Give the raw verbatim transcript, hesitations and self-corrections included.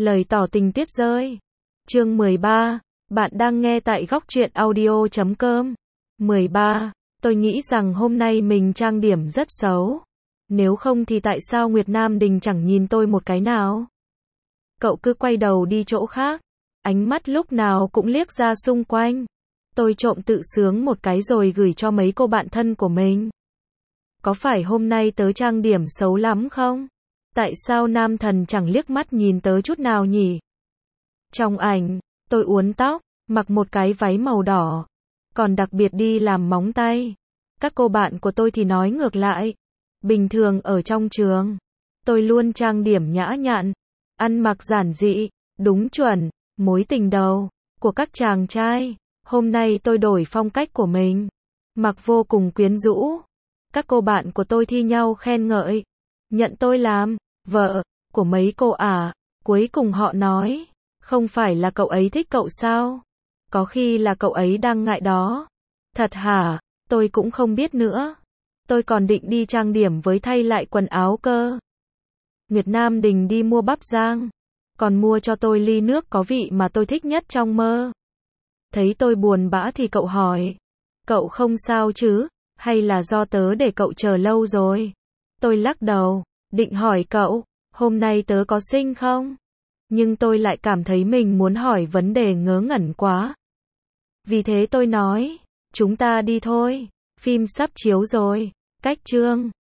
Lời tỏ tình tuyết rơi. Chương mười ba. Bạn đang nghe tại góc truyện audio chấm com. mười ba. Tôi nghĩ rằng hôm nay mình trang điểm rất xấu. Nếu không thì tại sao Nguyệt Nam Đình chẳng nhìn tôi một cái nào? Cậu cứ quay đầu đi chỗ khác. Ánh mắt lúc nào cũng liếc ra xung quanh. Tôi trộm tự sướng một cái rồi gửi cho mấy cô bạn thân của mình. Có phải hôm nay tớ trang điểm xấu lắm không? Tại sao nam thần chẳng liếc mắt nhìn tớ chút nào nhỉ? Trong ảnh, tôi uốn tóc, mặc một cái váy màu đỏ, còn đặc biệt đi làm móng tay. Các cô bạn của tôi thì nói ngược lại. Bình thường ở trong trường, tôi luôn trang điểm nhã nhặn, ăn mặc giản dị, đúng chuẩn, mối tình đầu của các chàng trai. Hôm nay tôi đổi phong cách của mình, mặc vô cùng quyến rũ. Các cô bạn của tôi thi nhau khen ngợi, nhận tôi làm vợ của mấy cô à. Cuối cùng họ nói, không phải là cậu ấy thích cậu sao? Có khi là cậu ấy đang ngại đó. Thật hả? Tôi cũng không biết nữa. Tôi còn định đi trang điểm với thay lại quần áo cơ. Nguyệt Nam Đình đi mua bắp rang, còn mua cho tôi ly nước có vị mà tôi thích nhất trong mơ. Thấy tôi buồn bã thì cậu hỏi, cậu không sao chứ? Hay là do tớ để cậu chờ lâu rồi? Tôi lắc đầu, định hỏi cậu, hôm nay tớ có xinh không? Nhưng tôi lại cảm thấy mình muốn hỏi vấn đề ngớ ngẩn quá. Vì thế tôi nói, chúng ta đi thôi, phim sắp chiếu rồi, cách chương.